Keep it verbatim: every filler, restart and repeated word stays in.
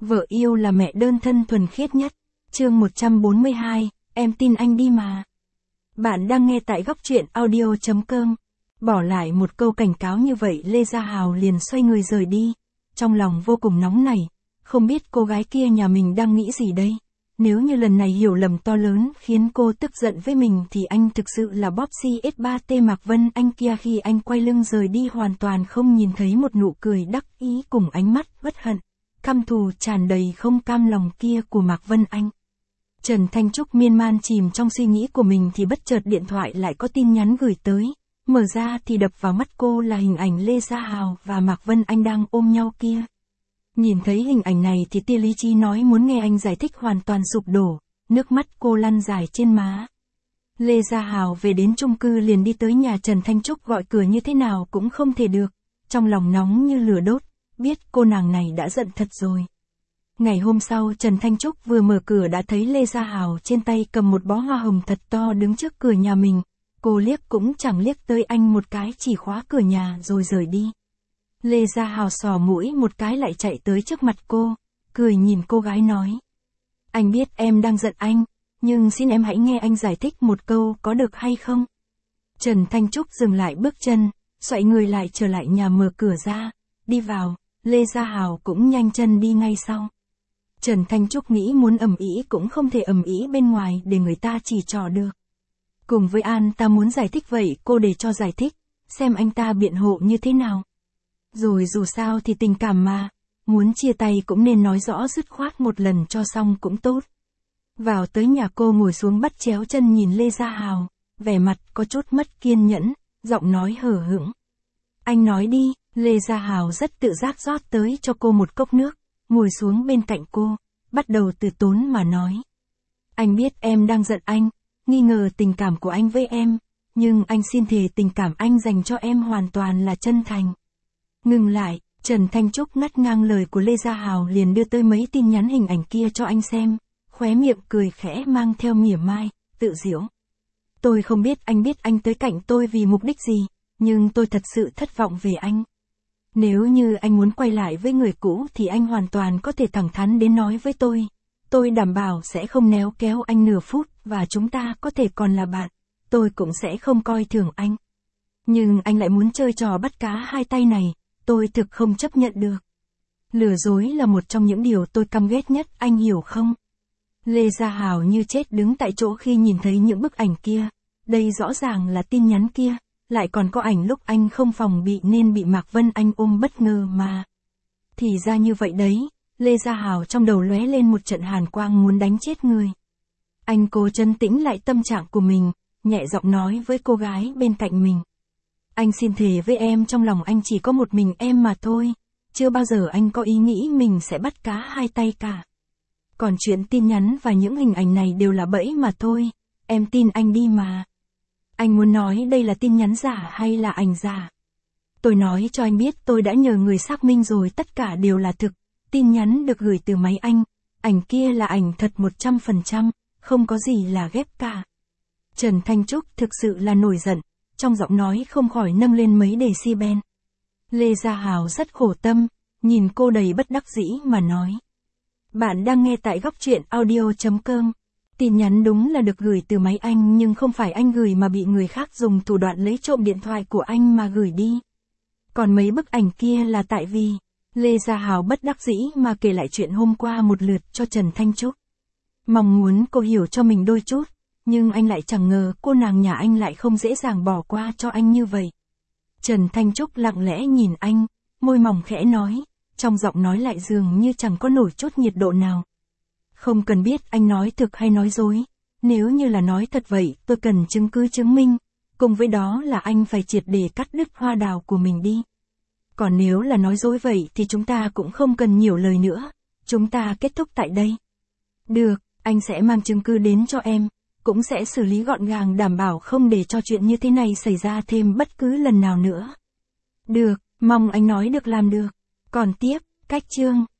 Vợ yêu là mẹ đơn thân thuần khiết nhất. Chương một trăm bốn mươi hai, em tin anh đi mà. Bạn đang nghe tại góc truyện audio chấm com. Bỏ lại một câu cảnh cáo như vậy, Lê Gia Hào liền xoay người rời đi. Trong lòng vô cùng nóng nảy, không biết cô gái kia nhà mình đang nghĩ gì đây. Nếu như lần này hiểu lầm to lớn khiến cô tức giận với mình thì anh thực sự là bóp xê ét ba T Mạc Vân Anh kia. Khi anh quay lưng rời đi hoàn toàn không nhìn thấy một nụ cười đắc ý cùng ánh mắt uất hận, căm thù tràn đầy không cam lòng kia của Mạc Vân Anh. Trần Thanh Trúc miên man chìm trong suy nghĩ của mình thì bất chợt điện thoại lại có tin nhắn gửi tới. Mở ra thì đập vào mắt cô là hình ảnh Lê Gia Hào và Mạc Vân Anh đang ôm nhau kia. Nhìn thấy hình ảnh này thì tia lý trí nói muốn nghe anh giải thích hoàn toàn sụp đổ, nước mắt cô lăn dài trên má. Lê Gia Hào về đến chung cư liền đi tới nhà Trần Thanh Trúc, gọi cửa như thế nào cũng không thể được, trong lòng nóng như lửa đốt, biết cô nàng này đã giận thật rồi. Ngày hôm sau Trần Thanh Trúc vừa mở cửa đã thấy Lê Gia Hào trên tay cầm một bó hoa hồng thật to đứng trước cửa nhà mình, cô liếc cũng chẳng liếc tới anh một cái, chỉ khóa cửa nhà rồi rời đi. Lê Gia Hào xỏ mũi một cái lại chạy tới trước mặt cô, cười nhìn cô gái nói. Anh biết em đang giận anh, nhưng xin em hãy nghe anh giải thích một câu có được hay không? Trần Thanh Trúc dừng lại bước chân, xoay người lại trở lại nhà, mở cửa ra, đi vào, Lê Gia Hào cũng nhanh chân đi ngay sau. Trần Thanh Trúc nghĩ muốn ầm ĩ cũng không thể ầm ĩ bên ngoài để người ta chỉ trỏ được. Cùng với An ta muốn giải thích vậy cô để cho giải thích, xem anh ta biện hộ như thế nào. Rồi dù sao thì tình cảm mà, muốn chia tay cũng nên nói rõ dứt khoát một lần cho xong cũng tốt. Vào tới nhà cô ngồi xuống bắt chéo chân nhìn Lê Gia Hào, vẻ mặt có chút mất kiên nhẫn, giọng nói hở hững. Anh nói đi. Lê Gia Hào rất tự giác rót tới cho cô một cốc nước, ngồi xuống bên cạnh cô, bắt đầu từ tốn mà nói. Anh biết em đang giận anh, nghi ngờ tình cảm của anh với em, nhưng anh xin thề tình cảm anh dành cho em hoàn toàn là chân thành. Ngừng lại, Trần Thanh Trúc ngắt ngang lời của Lê Gia Hào liền đưa tới mấy tin nhắn hình ảnh kia cho anh xem, khóe miệng cười khẽ mang theo mỉa mai, tự giễu. Tôi không biết anh biết anh tới cạnh tôi vì mục đích gì, nhưng tôi thật sự thất vọng về anh. Nếu như anh muốn quay lại với người cũ thì anh hoàn toàn có thể thẳng thắn đến nói với tôi. Tôi đảm bảo sẽ không néo kéo anh nửa phút và chúng ta có thể còn là bạn. Tôi cũng sẽ không coi thường anh. Nhưng anh lại muốn chơi trò bắt cá hai tay này, tôi thực không chấp nhận được. Lừa dối là một trong những điều tôi căm ghét nhất, anh hiểu không? Lê Gia Hào như chết đứng tại chỗ khi nhìn thấy những bức ảnh kia. Đây rõ ràng là tin nhắn kia. Lại còn có ảnh lúc anh không phòng bị nên bị Mạc Vân Anh ôm bất ngờ mà. Thì ra như vậy đấy, Lê Gia Hào trong đầu lóe lên một trận hàn quang muốn đánh chết người. Anh cố trấn tĩnh lại tâm trạng của mình, nhẹ giọng nói với cô gái bên cạnh mình. Anh xin thề với em trong lòng anh chỉ có một mình em mà thôi, chưa bao giờ anh có ý nghĩ mình sẽ bắt cá hai tay cả. Còn chuyện tin nhắn và những hình ảnh này đều là bẫy mà thôi, em tin anh đi mà. Anh muốn nói đây là tin nhắn giả hay là ảnh giả? Tôi nói cho anh biết tôi đã nhờ người xác minh rồi, tất cả đều là thực. Tin nhắn được gửi từ máy anh, ảnh kia là ảnh thật một trăm phần trăm, không có gì là ghép cả. Trần Thanh Trúc thực sự là nổi giận, trong giọng nói không khỏi nâng lên mấy decibel. Lê Gia Hào rất khổ tâm, nhìn cô đầy bất đắc dĩ mà nói. Bạn đang nghe tại góc truyện audio chấm com. Tin nhắn đúng là được gửi từ máy anh nhưng không phải anh gửi mà bị người khác dùng thủ đoạn lấy trộm điện thoại của anh mà gửi đi. Còn mấy bức ảnh kia là tại vì, Lê Gia Hào bất đắc dĩ mà kể lại chuyện hôm qua một lượt cho Trần Thanh Trúc. Mong muốn cô hiểu cho mình đôi chút, nhưng anh lại chẳng ngờ cô nàng nhà anh lại không dễ dàng bỏ qua cho anh như vậy. Trần Thanh Trúc lặng lẽ nhìn anh, môi mỏng khẽ nói, trong giọng nói lại dường như chẳng có nổi chút nhiệt độ nào. Không cần biết anh nói thực hay nói dối, nếu như là nói thật vậy tôi cần chứng cứ chứng minh, cùng với đó là anh phải triệt để cắt đứt hoa đào của mình đi. Còn nếu là nói dối vậy thì chúng ta cũng không cần nhiều lời nữa, chúng ta kết thúc tại đây. Được, anh sẽ mang chứng cứ đến cho em, cũng sẽ xử lý gọn gàng đảm bảo không để cho chuyện như thế này xảy ra thêm bất cứ lần nào nữa. Được, mong anh nói được làm được. Còn tiếp, cách chương.